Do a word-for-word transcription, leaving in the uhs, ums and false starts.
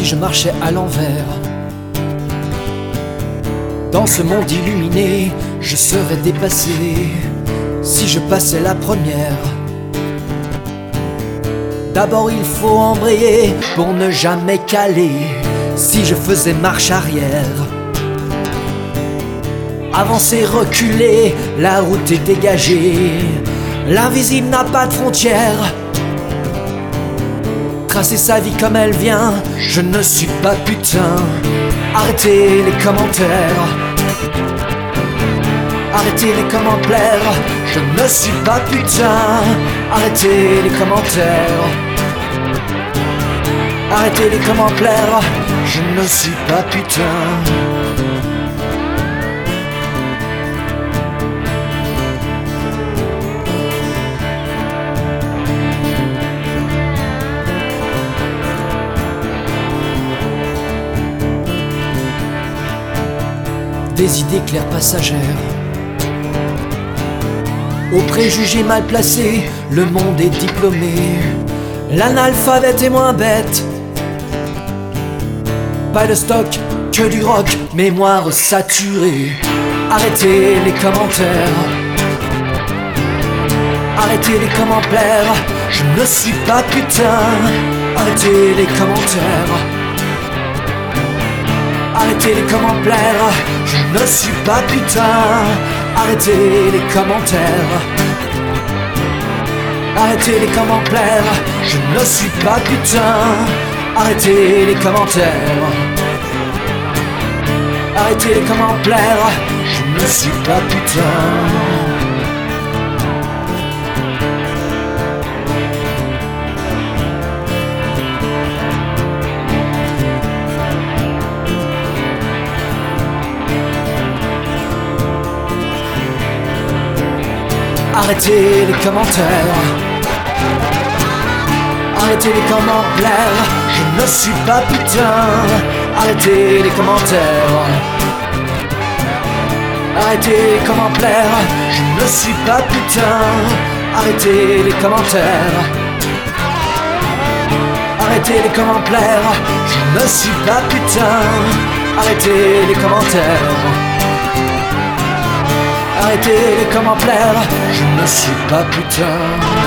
je marchais à l'envers. Dans ce monde illuminé, je serais dépassé si je passais la première. D'abord il faut embrayer pour ne jamais caler si je faisais marche arrière. Avancer, reculer, la route est dégagée. L'invisible n'a pas de frontières. Tracer sa vie comme elle vient, je ne suis pas putain. Arrêtez les commentaires. Arrêtez les commentaires, je ne suis pas putain. Arrêtez les commentaires. Arrêtez les commentaires, je ne suis pas putain. Des idées claires passagères, aux préjugés mal placés, le monde est diplômé. L'analphabète est moins bête. Pas de stock, que du rock, mémoire saturée. Arrêtez les commentaires. Arrêtez les commentaires, je ne suis pas putain. Arrêtez les commentaires. Arrêtez les commentaires, je ne suis pas putain. Arrêtez les commentaires. Arrêtez les commentaires, je ne suis pas putain. Arrêtez les commentaires. Arrêtez les commentaires, je ne suis pas putain. Arrêtez les commentaires. Arrêtez les commentaires, je ne suis pas putain. Arrêtez les commentaires. Arrêtez les commentaires, je ne suis pas putain. Arrêtez les commentaires. Arrêtez les commentaires, je ne suis pas putain. Arrêtez les commentaires. Arrêtez les commentaires, je ne suis pas putain.